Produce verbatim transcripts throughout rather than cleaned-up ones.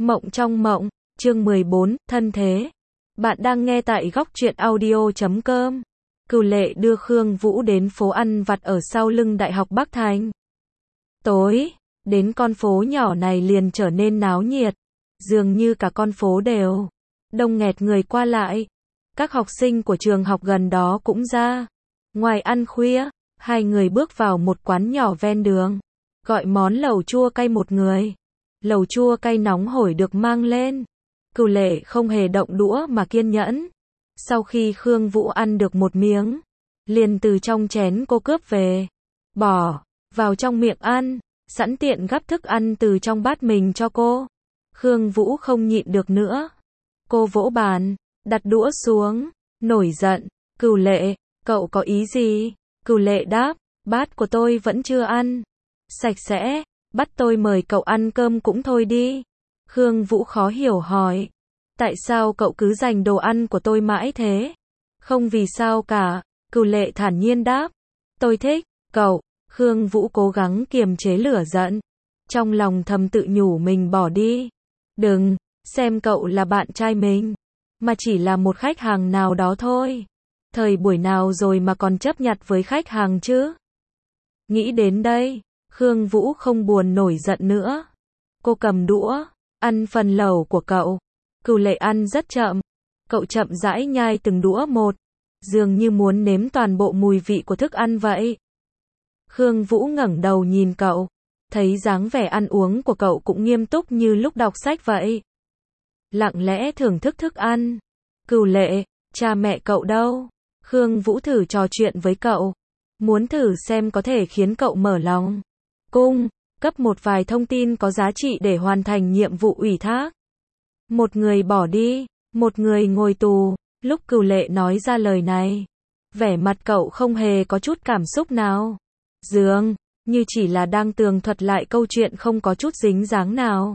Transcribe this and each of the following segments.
Mộng trong mộng, chương mười bốn, thân thế. Bạn đang nghe tại góc truyện audio chấm com. Cửu Lệ đưa Khương Vũ đến phố ăn vặt ở sau lưng Đại học Bắc Thành. Tối, đến con phố nhỏ này liền trở nên náo nhiệt. Dường như cả con phố đều đông nghẹt người qua lại. Các học sinh của trường học gần đó cũng ra. Ngoài ăn khuya, hai người bước vào một quán nhỏ ven đường. Gọi món lẩu chua cay một người. Lẩu chua cay nóng hổi được mang lên. Cửu Lệ không hề động đũa mà kiên nhẫn. Sau khi Khương Vũ ăn được một miếng, liền từ trong chén cô cướp về, bỏ vào trong miệng ăn, sẵn tiện gắp thức ăn từ trong bát mình cho cô. Khương Vũ không nhịn được nữa. Cô vỗ bàn, đặt đũa xuống, nổi giận. Cửu Lệ, cậu có ý gì? Cửu Lệ đáp, bát của tôi vẫn chưa ăn sạch sẽ, bắt tôi mời cậu ăn cơm cũng thôi đi. Khương Vũ khó hiểu hỏi, tại sao cậu cứ giành đồ ăn của tôi mãi thế? Không vì sao cả, Cửu Lệ thản nhiên đáp, tôi thích cậu. Khương Vũ cố gắng kiềm chế lửa giận, trong lòng thầm tự nhủ mình bỏ đi. Đừng xem cậu là bạn trai mình, mà chỉ là một khách hàng nào đó thôi. Thời buổi nào rồi mà còn chấp nhặt với khách hàng chứ? Nghĩ đến đây, Khương Vũ không buồn nổi giận nữa. Cô cầm đũa, ăn phần lẩu của cậu. Cửu Lệ ăn rất chậm. Cậu chậm rãi nhai từng đũa một, dường như muốn nếm toàn bộ mùi vị của thức ăn vậy. Khương Vũ ngẩng đầu nhìn cậu, thấy dáng vẻ ăn uống của cậu cũng nghiêm túc như lúc đọc sách vậy. Lặng lẽ thưởng thức thức ăn. Cửu Lệ, cha mẹ cậu đâu? Khương Vũ thử trò chuyện với cậu, muốn thử xem có thể khiến cậu mở lòng. Cung cấp một vài thông tin có giá trị để hoàn thành nhiệm vụ ủy thác. Một người bỏ đi, một người ngồi tù. Lúc Cửu Lệ nói ra lời này, vẻ mặt cậu không hề có chút cảm xúc nào. Dường như chỉ là đang tường thuật lại câu chuyện không có chút dính dáng nào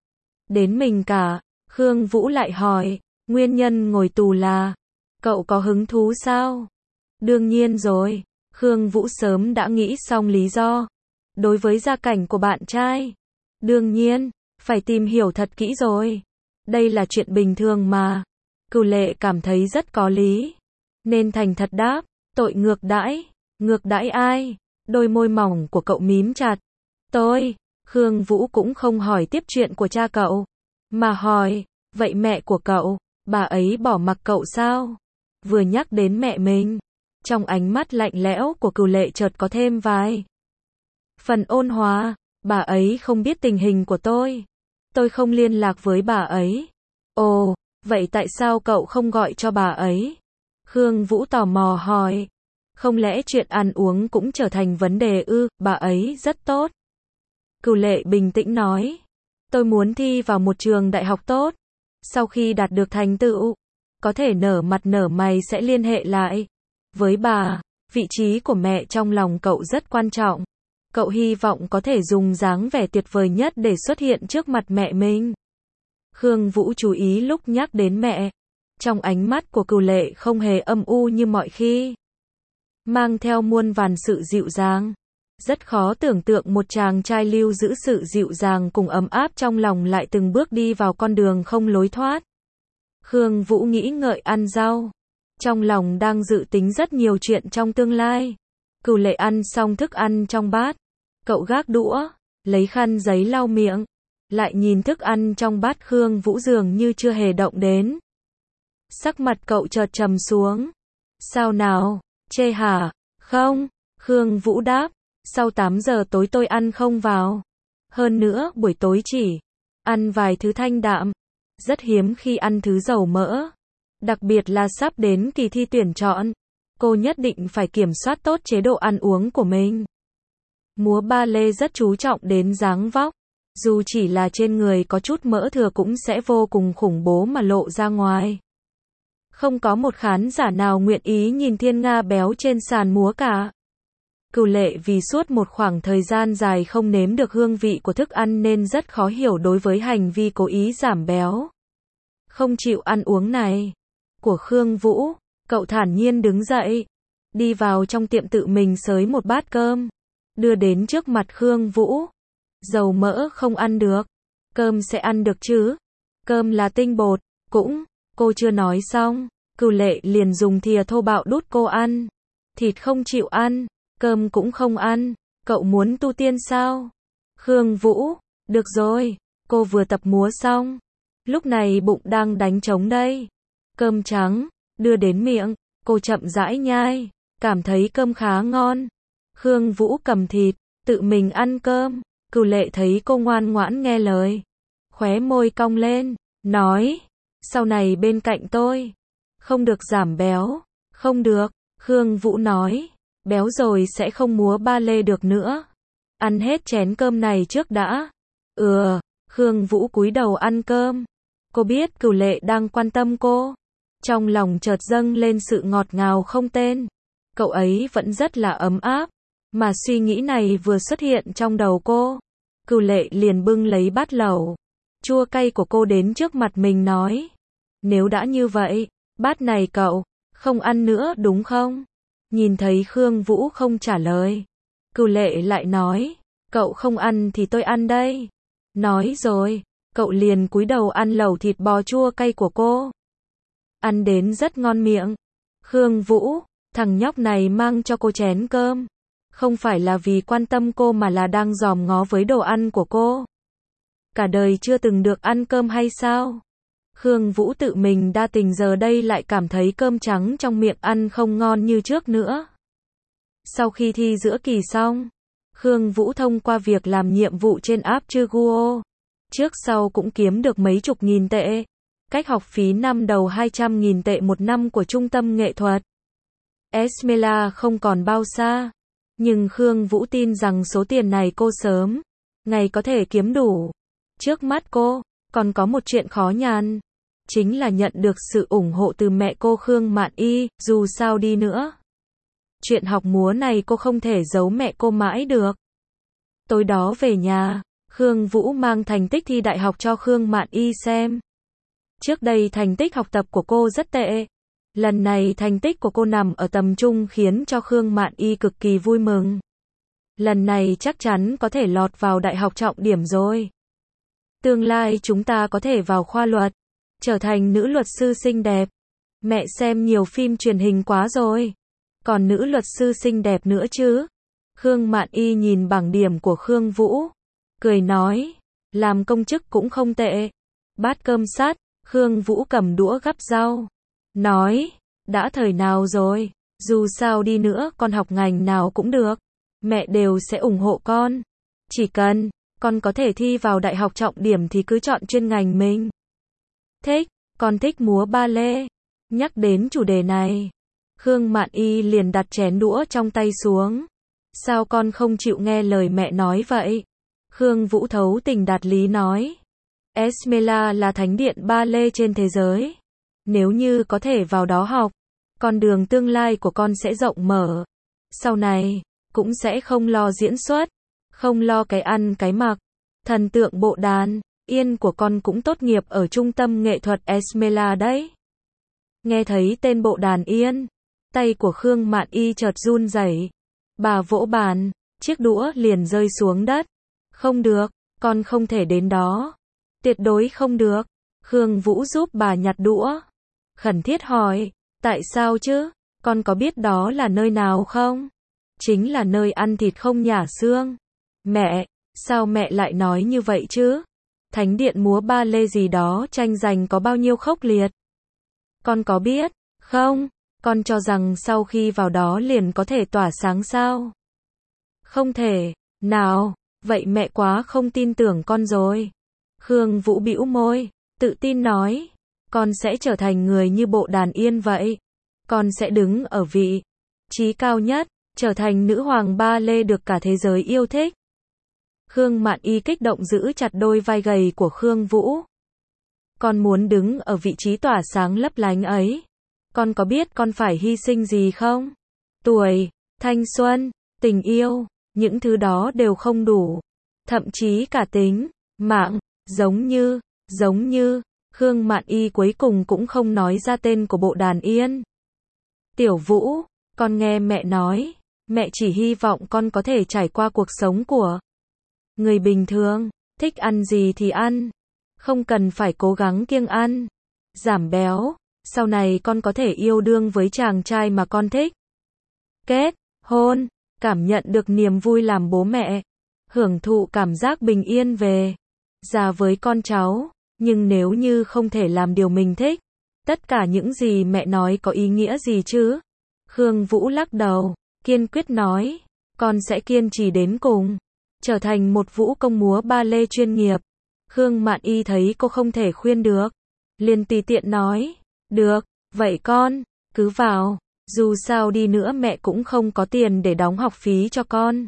đến mình cả. Khương Vũ lại hỏi, nguyên nhân ngồi tù là, cậu có hứng thú sao? Đương nhiên rồi, Khương Vũ sớm đã nghĩ xong lý do. Đối với gia cảnh của bạn trai, đương nhiên, phải tìm hiểu thật kỹ rồi. Đây là chuyện bình thường mà. Cửu Lệ cảm thấy rất có lý, nên thành thật đáp, tội ngược đãi. Ngược đãi ai? Đôi môi mỏng của cậu mím chặt. Tôi. Khương Vũ cũng không hỏi tiếp chuyện của cha cậu, mà hỏi, vậy mẹ của cậu, bà ấy bỏ mặc cậu sao? Vừa nhắc đến mẹ mình, trong ánh mắt lạnh lẽo của Cửu Lệ chợt có thêm vài phần ôn hòa. Bà ấy không biết tình hình của tôi. Tôi không liên lạc với bà ấy. Ồ, vậy tại sao cậu không gọi cho bà ấy? Khương Vũ tò mò hỏi. Không lẽ chuyện ăn uống cũng trở thành vấn đề ư? Bà ấy rất tốt. Cửu Lệ bình tĩnh nói. Tôi muốn thi vào một trường đại học tốt. Sau khi đạt được thành tựu, có thể nở mặt nở mày sẽ liên hệ lại với bà. Vị trí của mẹ trong lòng cậu rất quan trọng. Cậu hy vọng có thể dùng dáng vẻ tuyệt vời nhất để xuất hiện trước mặt mẹ mình. Khương Vũ chú ý lúc nhắc đến mẹ. Trong ánh mắt của Cửu Lệ không hề âm u như mọi khi, mang theo muôn vàn sự dịu dàng. Rất khó tưởng tượng một chàng trai lưu giữ sự dịu dàng cùng ấm áp trong lòng lại từng bước đi vào con đường không lối thoát. Khương Vũ nghĩ ngợi ăn rau, trong lòng đang dự tính rất nhiều chuyện trong tương lai. Cửu Lệ ăn xong thức ăn trong bát, cậu gác đũa, lấy khăn giấy lau miệng, lại nhìn thức ăn trong bát Khương Vũ dường như chưa hề động đến. Sắc mặt cậu chợt trầm xuống. Sao nào, chê hả? Không, Khương Vũ đáp, sau tám giờ tối tôi ăn không vào. Hơn nữa buổi tối chỉ ăn vài thứ thanh đạm, rất hiếm khi ăn thứ dầu mỡ. Đặc biệt là sắp đến kỳ thi tuyển chọn, cô nhất định phải kiểm soát tốt chế độ ăn uống của mình. Múa ba lê rất chú trọng đến dáng vóc, dù chỉ là trên người có chút mỡ thừa cũng sẽ vô cùng khủng bố mà lộ ra ngoài. Không có một khán giả nào nguyện ý nhìn thiên nga béo trên sàn múa cả. Cửu Lệ vì suốt một khoảng thời gian dài không nếm được hương vị của thức ăn nên rất khó hiểu đối với hành vi cố ý giảm béo, không chịu ăn uống này của Khương Vũ. Cậu thản nhiên đứng dậy, đi vào trong tiệm tự mình xới một bát cơm, đưa đến trước mặt Khương Vũ. Dầu mỡ không ăn được. Cơm sẽ ăn được chứ? Cơm là tinh bột, cũng, cô chưa nói xong. Cửu Lệ liền dùng thìa thô bạo đút cô ăn. Thịt không chịu ăn, cơm cũng không ăn. Cậu muốn tu tiên sao? Khương Vũ, được rồi, cô vừa tập múa xong. Lúc này bụng đang đánh trống đây. Cơm trắng, đưa đến miệng, cô chậm rãi nhai, cảm thấy cơm khá ngon. Khương Vũ cầm thịt, tự mình ăn cơm. Cửu Lệ thấy cô ngoan ngoãn nghe lời. Khóe môi cong lên, nói, sau này bên cạnh tôi, không được giảm béo. Không được, Khương Vũ nói, béo rồi sẽ không múa ba lê được nữa. Ăn hết chén cơm này trước đã. Ừ, Khương Vũ cúi đầu ăn cơm. Cô biết Cửu Lệ đang quan tâm cô. Trong lòng chợt dâng lên sự ngọt ngào không tên. Cậu ấy vẫn rất là ấm áp. Mà suy nghĩ này vừa xuất hiện trong đầu cô. Cửu Lệ liền bưng lấy bát lẩu chua cay của cô đến trước mặt mình nói. Nếu đã như vậy, bát này cậu không ăn nữa đúng không? Nhìn thấy Khương Vũ không trả lời. Cửu Lệ lại nói, cậu không ăn thì tôi ăn đây. Nói rồi, cậu liền cúi đầu ăn lẩu thịt bò chua cay của cô. Ăn đến rất ngon miệng. Khương Vũ, thằng nhóc này mang cho cô chén cơm. Không phải là vì quan tâm cô mà là đang dòm ngó với đồ ăn của cô. Cả đời chưa từng được ăn cơm hay sao? Khương Vũ tự mình đa tình giờ đây lại cảm thấy cơm trắng trong miệng ăn không ngon như trước nữa. Sau khi thi giữa kỳ xong, Khương Vũ thông qua việc làm nhiệm vụ trên app Chiguo. Trước sau cũng kiếm được mấy chục nghìn tệ. Cách học phí năm đầu hai trăm nghìn tệ một năm của trung tâm nghệ thuật Esmela không còn bao xa. Nhưng Khương Vũ tin rằng số tiền này cô sớm ngày có thể kiếm đủ. Trước mắt cô, còn có một chuyện khó nhằn. Chính là nhận được sự ủng hộ từ mẹ cô Khương Mạn Y, dù sao đi nữa. Chuyện học múa này cô không thể giấu mẹ cô mãi được. Tối đó về nhà, Khương Vũ mang thành tích thi đại học cho Khương Mạn Y xem. Trước đây thành tích học tập của cô rất tệ. Lần này thành tích của cô nằm ở tầm trung khiến cho Khương Mạn Y cực kỳ vui mừng. Lần này chắc chắn có thể lọt vào đại học trọng điểm rồi. Tương lai chúng ta có thể vào khoa luật, trở thành nữ luật sư xinh đẹp. Mẹ xem nhiều phim truyền hình quá rồi. Còn nữ luật sư xinh đẹp nữa chứ? Khương Mạn Y nhìn bảng điểm của Khương Vũ, cười nói, làm công chức cũng không tệ. Bát cơm sát, Khương Vũ cầm đũa gắp rau, nói, đã thời nào rồi, dù sao đi nữa con học ngành nào cũng được, mẹ đều sẽ ủng hộ con. Chỉ cần con có thể thi vào đại học trọng điểm thì cứ chọn chuyên ngành mình thích. Con thích múa ba lê. Nhắc đến chủ đề này, Khương Mạn Y liền đặt chén đũa trong tay xuống. Sao con không chịu nghe lời mẹ nói vậy? Khương Vũ thấu tình đạt lý nói. Esmela là thánh điện ba lê trên thế giới. Nếu như có thể vào đó học, con đường tương lai của con sẽ rộng mở. Sau này, cũng sẽ không lo diễn xuất, không lo cái ăn cái mặc. Thần tượng bộ đàn Yên của con cũng tốt nghiệp ở trung tâm nghệ thuật Esmela đấy. Nghe thấy tên bộ đàn Yên, tay của Khương Mạn Y chợt run rẩy. Bà vỗ bàn, chiếc đũa liền rơi xuống đất. Không được, con không thể đến đó. Tuyệt đối không được. Khương Vũ giúp bà nhặt đũa. Khẩn thiết hỏi, tại sao chứ? Con có biết đó là nơi nào không? Chính là nơi ăn thịt không nhả xương. Mẹ, sao mẹ lại nói như vậy chứ? Thánh điện múa ba lê gì đó tranh giành có bao nhiêu khốc liệt? Con có biết không? Con cho rằng sau khi vào đó liền có thể tỏa sáng sao? Không thể. Nào, vậy mẹ quá không tin tưởng con rồi. Khương Vũ bĩu môi, tự tin nói, con sẽ trở thành người như bộ đàn Yên vậy. Con sẽ đứng ở vị trí cao nhất, trở thành nữ hoàng ba lê được cả thế giới yêu thích. Khương Mạn Y kích động giữ chặt đôi vai gầy của Khương Vũ. Con muốn đứng ở vị trí tỏa sáng lấp lánh ấy. Con có biết con phải hy sinh gì không? Tuổi, thanh xuân, tình yêu, những thứ đó đều không đủ. Thậm chí cả tính mạng, giống như, giống như, Khương Mạn Y cuối cùng cũng không nói ra tên của bộ đàn Yên. Tiểu Vũ, con nghe mẹ nói, mẹ chỉ hy vọng con có thể trải qua cuộc sống của người bình thường. thích ăn gì thì ăn, không cần phải cố gắng kiêng ăn, giảm béo, sau này con có thể yêu đương với chàng trai mà con thích. Kết hôn, cảm nhận được niềm vui làm bố mẹ, hưởng thụ cảm giác bình yên về già với con cháu, nhưng nếu như không thể làm điều mình thích, tất cả những gì mẹ nói có ý nghĩa gì chứ? Khương Vũ lắc đầu, kiên quyết nói, con sẽ kiên trì đến cùng, trở thành một vũ công múa ba lê chuyên nghiệp. Khương Mạn Y thấy cô không thể khuyên được, liền tùy tiện nói, được, vậy con, cứ vào, dù sao đi nữa mẹ cũng không có tiền để đóng học phí cho con.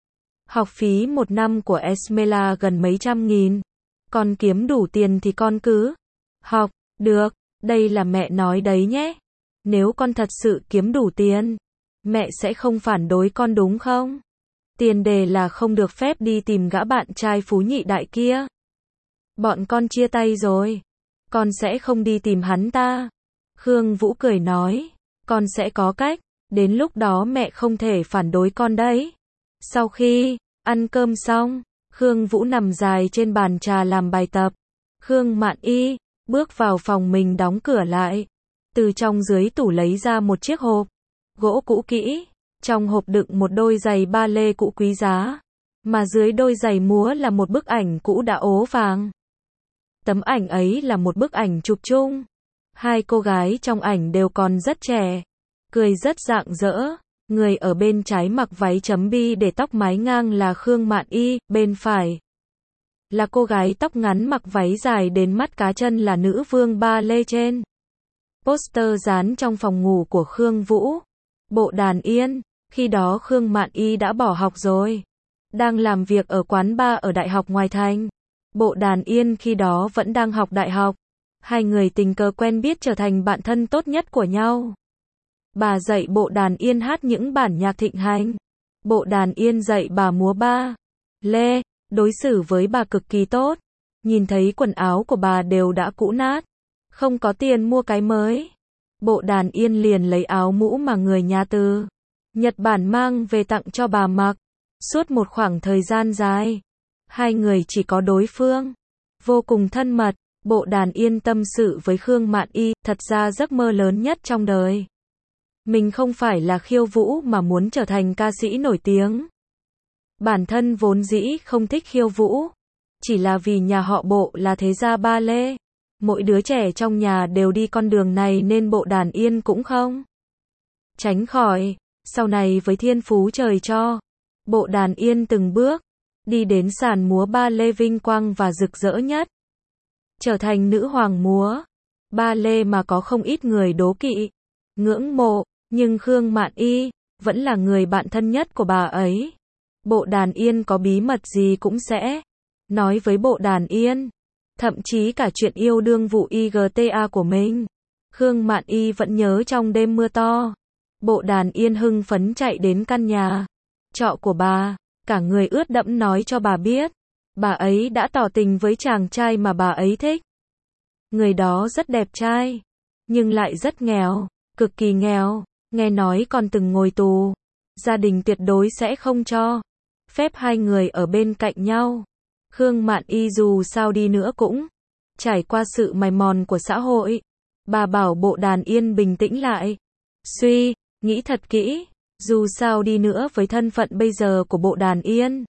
Học phí một năm của Esmela gần mấy trăm nghìn, con kiếm đủ tiền thì con cứ học, được, đây là mẹ nói đấy nhé. Nếu con thật sự kiếm đủ tiền, mẹ sẽ không phản đối con đúng không? Tiền đề là không được phép đi tìm gã bạn trai phú nhị đại kia. Bọn con chia tay rồi, con sẽ không đi tìm hắn ta. Khương Vũ cười nói, con sẽ có cách, đến lúc đó mẹ không thể phản đối con đấy. Sau khi ăn cơm xong, Khương Vũ nằm dài trên bàn trà làm bài tập. Khương Mạn Y bước vào phòng mình đóng cửa lại, từ trong dưới tủ lấy ra một chiếc hộp gỗ cũ kỹ, trong hộp đựng một đôi giày ba lê cũ quý giá, mà dưới đôi giày múa là một bức ảnh cũ đã ố vàng. Tấm ảnh ấy là một bức ảnh chụp chung, hai cô gái trong ảnh đều còn rất trẻ, cười rất rạng rỡ. Người ở bên trái mặc váy chấm bi để tóc mái ngang là Khương Mạn Y, bên phải là cô gái tóc ngắn mặc váy dài đến mắt cá chân là nữ vương ba lê trên. Poster dán trong phòng ngủ của Khương Vũ. Bộ Đàn Yên, khi đó Khương Mạn Y đã bỏ học rồi, đang làm việc ở quán bar ở đại học ngoài thành. Bộ Đàn Yên khi đó vẫn đang học đại học, hai người tình cờ quen biết trở thành bạn thân tốt nhất của nhau. Bà dạy Bộ Đàn Yên hát những bản nhạc thịnh hành. Bộ Đàn Yên dạy bà múa ba lê, đối xử với bà cực kỳ tốt. Nhìn thấy quần áo của bà đều đã cũ nát, không có tiền mua cái mới. Bộ Đàn Yên liền lấy áo mũ mà người nhà từ Nhật Bản mang về tặng cho bà mặc. Suốt một khoảng thời gian dài, hai người chỉ có đối phương, vô cùng thân mật. Bộ Đàn Yên tâm sự với Khương Mạn Y, thật ra giấc mơ lớn nhất trong đời mình không phải là khiêu vũ mà muốn trở thành ca sĩ nổi tiếng. Bản thân vốn dĩ không thích khiêu vũ, chỉ là vì nhà họ Bộ là thế gia ba lê. Mỗi đứa trẻ trong nhà đều đi con đường này nên Bộ Đàn Yên cũng không tránh khỏi. Sau này với thiên phú trời cho, Bộ Đàn Yên từng bước đi đến sàn múa ba lê vinh quang và rực rỡ nhất, trở thành nữ hoàng múa ba lê mà có không ít người đố kỵ, ngưỡng mộ. Nhưng Khương Mạn Y vẫn là người bạn thân nhất của bà ấy. Bộ Đàn Yên có bí mật gì cũng sẽ nói với Bộ Đàn Yên, thậm chí cả chuyện yêu đương vụ i giê tê a của mình. Khương Mạn Y vẫn nhớ trong đêm mưa to, Bộ Đàn Yên hưng phấn chạy đến căn nhà trọ của bà, cả người ướt đẫm nói cho bà biết, bà ấy đã tỏ tình với chàng trai mà bà ấy thích. Người đó rất đẹp trai, nhưng lại rất nghèo, cực kỳ nghèo. Nghe nói còn từng ngồi tù, gia đình tuyệt đối sẽ không cho phép hai người ở bên cạnh nhau. Khương Mạn Y dù sao đi nữa cũng trải qua sự mài mòn của xã hội. Bà bảo Bộ Đàn Yên bình tĩnh lại, suy nghĩ thật kỹ, dù sao đi nữa với thân phận bây giờ của Bộ Đàn Yên,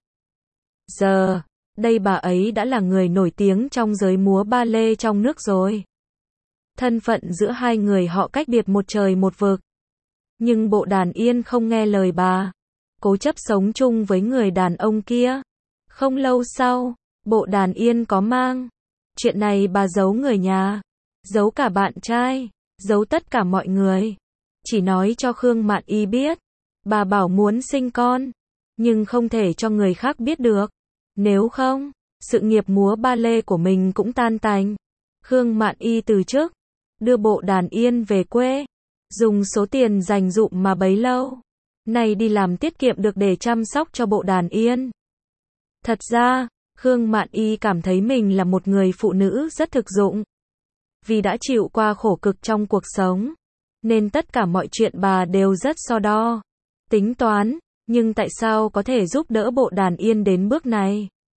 giờ đây bà ấy đã là người nổi tiếng trong giới múa ba lê trong nước rồi. Thân phận giữa hai người họ cách biệt một trời một vực. Nhưng Bộ Đàn Yên không nghe lời bà, cố chấp sống chung với người đàn ông kia. Không lâu sau, Bộ Đàn Yên có mang. Chuyện này bà giấu người nhà, giấu cả bạn trai, giấu tất cả mọi người. Chỉ nói cho Khương Mạn Y biết. Bà bảo muốn sinh con, nhưng không thể cho người khác biết được. Nếu không, sự nghiệp múa ba lê của mình cũng tan tành. Khương Mạn Y từ chức, đưa Bộ Đàn Yên về quê. Dùng số tiền dành dụm mà bấy lâu nay đi làm tiết kiệm được để chăm sóc cho Bộ Đàn Yên. Thật ra, Khương Mạn Y cảm thấy mình là một người phụ nữ rất thực dụng. Vì đã chịu qua khổ cực trong cuộc sống, nên tất cả mọi chuyện bà đều rất so đo, tính toán. Nhưng tại sao có thể giúp đỡ Bộ Đàn Yên đến bước này?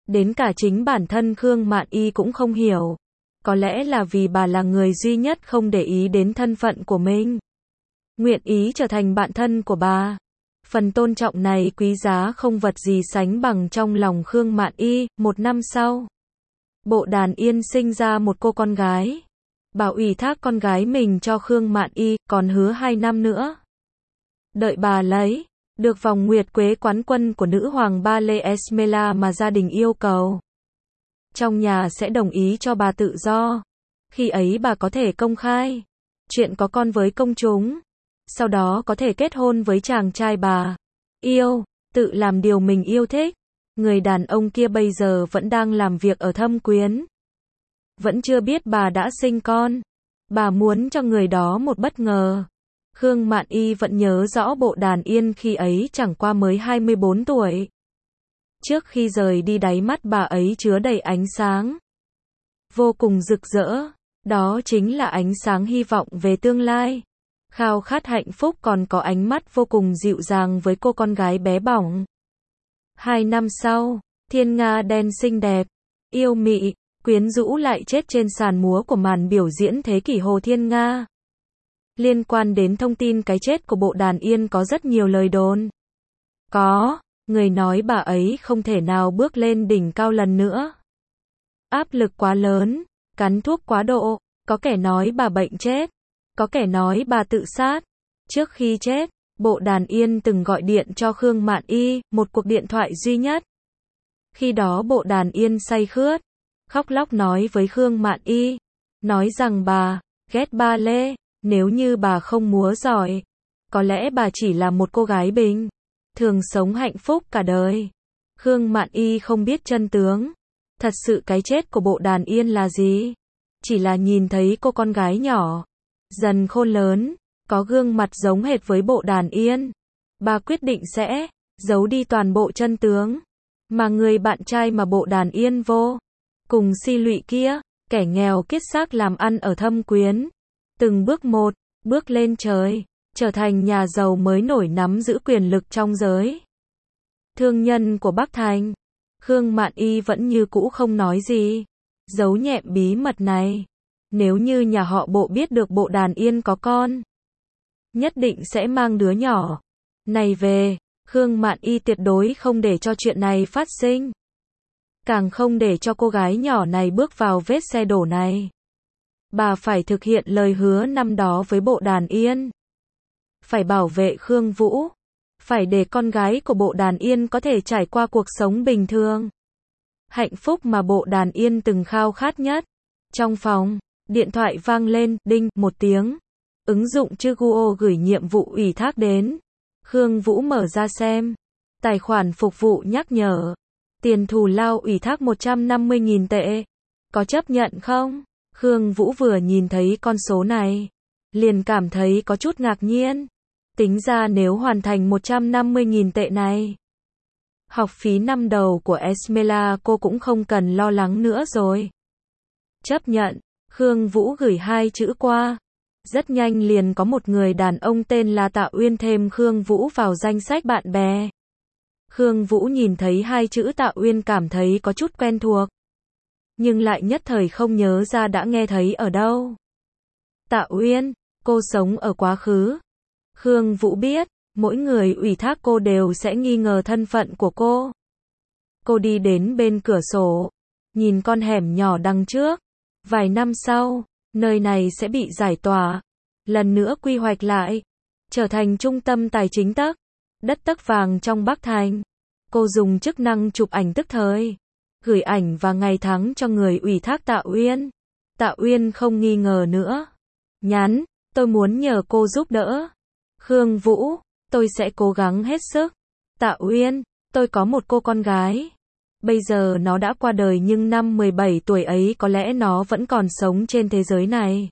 Đến cả chính bản thân Khương Mạn Y cũng không hiểu. Có lẽ là vì bà là người duy nhất không để ý đến thân phận của mình. Nguyện ý trở thành bạn thân của bà. Phần tôn trọng này quý giá không vật gì sánh bằng trong lòng Khương Mạn Y. Một năm sau, Bộ Đàn Yên sinh ra một cô con gái. Bà ủy thác con gái mình cho Khương Mạn Y, còn hứa hai năm nữa. Đợi bà lấy được vòng nguyệt quế quán quân của nữ hoàng Ba Lê Esmela mà gia đình yêu cầu. Trong nhà sẽ đồng ý cho bà tự do. Khi ấy bà có thể công khai chuyện có con với công chúng. Sau đó có thể kết hôn với chàng trai bà yêu, tự làm điều mình yêu thích. Người đàn ông kia bây giờ vẫn đang làm việc ở Thâm Quyến. Vẫn chưa biết bà đã sinh con. Bà muốn cho người đó một bất ngờ. Khương Mạn Y vẫn nhớ rõ Bộ Đàn Yên khi ấy chẳng qua mới hai mươi bốn tuổi. Trước khi rời đi đáy mắt bà ấy chứa đầy ánh sáng. Vô cùng rực rỡ. Đó chính là ánh sáng hy vọng về tương lai. Khao khát hạnh phúc còn có ánh mắt vô cùng dịu dàng với cô con gái bé bỏng. Hai năm sau, Thiên Nga đen xinh đẹp, yêu mị, quyến rũ lại chết trên sàn múa của màn biểu diễn thế kỷ Hồ Thiên Nga. Liên quan đến thông tin cái chết của Bộ Đàn Yên có rất nhiều lời đồn. Có người nói bà ấy không thể nào bước lên đỉnh cao lần nữa. Áp lực quá lớn, cắn thuốc quá độ, có kẻ nói bà bệnh chết, có kẻ nói bà tự sát. Trước khi chết, Bộ Đàn Yên từng gọi điện cho Khương Mạn Y, một cuộc điện thoại duy nhất. Khi đó Bộ Đàn Yên say khướt, khóc lóc nói với Khương Mạn Y, nói rằng bà ghét ba lê, nếu như bà không múa giỏi, có lẽ bà chỉ là một cô gái bình thường sống hạnh phúc cả đời. Khương Mạn Y không biết chân tướng. Thật sự cái chết của Bộ Đàn Yên là gì? Chỉ là nhìn thấy cô con gái nhỏ, dần khôn lớn, có gương mặt giống hệt với Bộ Đàn Yên. Bà quyết định sẽ giấu đi toàn bộ chân tướng. Mà người bạn trai mà Bộ Đàn Yên vô cùng si lụy kia, kẻ nghèo kiết xác làm ăn ở Thâm Quyến. Từng bước một, bước lên trời, trở thành nhà giàu mới nổi nắm giữ quyền lực trong giới thương nhân của Bắc Thành. Khương Mạn Y vẫn như cũ không nói gì, giấu nhẹm bí mật này. Nếu như nhà họ Bộ biết được Bộ Đàn Yên có con, nhất định sẽ mang đứa nhỏ này về. Khương Mạn Y tuyệt đối không để cho chuyện này phát sinh. Càng không để cho cô gái nhỏ này bước vào vết xe đổ này. Bà phải thực hiện lời hứa năm đó với Bộ Đàn Yên. Phải bảo vệ Khương Vũ. Phải để con gái của Bộ Đàn Yên có thể trải qua cuộc sống bình thường, hạnh phúc mà Bộ Đàn Yên từng khao khát nhất. Trong phòng, điện thoại vang lên, đinh, một tiếng. Ứng dụng Chiguo gửi nhiệm vụ ủy thác đến. Khương Vũ mở ra xem. Tài khoản phục vụ nhắc nhở. Tiền thù lao ủy thác một trăm năm mươi nghìn tệ. Có chấp nhận không? Khương Vũ vừa nhìn thấy con số này, liền cảm thấy có chút ngạc nhiên. Tính ra nếu hoàn thành một trăm năm mươi nghìn tệ này, học phí năm đầu của Esmela cô cũng không cần lo lắng nữa rồi. Chấp nhận. Khương Vũ gửi hai chữ qua. Rất nhanh liền có một người đàn ông tên là Tạ Uyên thêm Khương Vũ vào danh sách bạn bè. Khương Vũ nhìn thấy hai chữ Tạ Uyên cảm thấy có chút quen thuộc, nhưng lại nhất thời không nhớ ra đã nghe thấy ở đâu. Tạ Uyên, cô sống ở quá khứ. Khương Vũ biết, mỗi người ủy thác cô đều sẽ nghi ngờ thân phận của cô. Cô đi đến bên cửa sổ, nhìn con hẻm nhỏ đằng trước. Vài năm sau, nơi này sẽ bị giải tỏa, lần nữa quy hoạch lại, trở thành trung tâm tài chính tấc đất tấc vàng trong Bắc Thành. Cô dùng chức năng chụp ảnh tức thời, gửi ảnh và ngày tháng cho người ủy thác Tạ Uyên. Tạ Uyên không nghi ngờ nữa. Nhắn, tôi muốn nhờ cô giúp đỡ. Khương Vũ, tôi sẽ cố gắng hết sức. Tạ Uyên, tôi có một cô con gái. Bây giờ nó đã qua đời nhưng năm mười bảy tuổi ấy có lẽ nó vẫn còn sống trên thế giới này.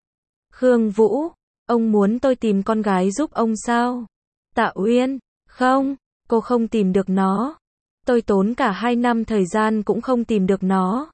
Khương Vũ, ông muốn tôi tìm con gái giúp ông sao? Tạ Uyên, không, cô không tìm được nó. Tôi tốn cả hai năm thời gian cũng không tìm được nó.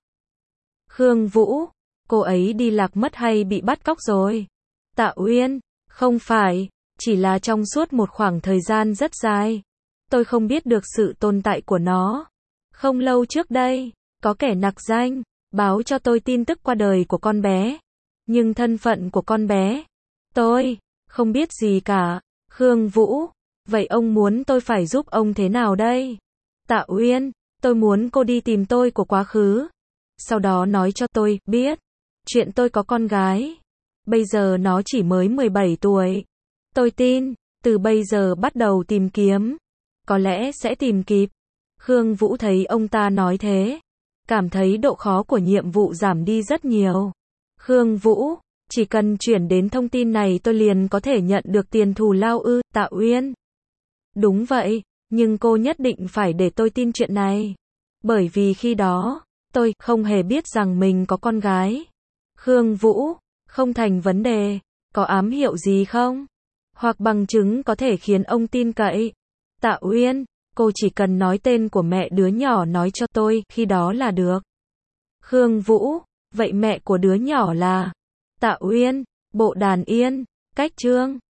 Khương Vũ, cô ấy đi lạc mất hay bị bắt cóc rồi? Tạ Uyên, không phải, chỉ là trong suốt một khoảng thời gian rất dài, tôi không biết được sự tồn tại của nó. Không lâu trước đây, có kẻ nặc danh, báo cho tôi tin tức qua đời của con bé. Nhưng thân phận của con bé, tôi không biết gì cả. Khương Vũ, vậy ông muốn tôi phải giúp ông thế nào đây? Tạ Uyên, tôi muốn cô đi tìm tôi của quá khứ. Sau đó nói cho tôi biết chuyện tôi có con gái. Bây giờ nó chỉ mới mười bảy tuổi. Tôi tin, từ bây giờ bắt đầu tìm kiếm, có lẽ sẽ tìm kịp. Khương Vũ thấy ông ta nói thế, cảm thấy độ khó của nhiệm vụ giảm đi rất nhiều. Khương Vũ, chỉ cần chuyển đến thông tin này tôi liền có thể nhận được tiền thù lao ư? Tạ Uyên. Đúng vậy, nhưng cô nhất định phải để tôi tin chuyện này. Bởi vì khi đó, tôi không hề biết rằng mình có con gái. Khương Vũ, không thành vấn đề, có ám hiệu gì không? Hoặc bằng chứng có thể khiến ông tin cậy. Tạ Uyên, cô chỉ cần nói tên của mẹ đứa nhỏ nói cho tôi, khi đó là được. Khương Vũ, vậy mẹ của đứa nhỏ là? Tạ Uyên, Bộ Đàn Yên, Cách Trương.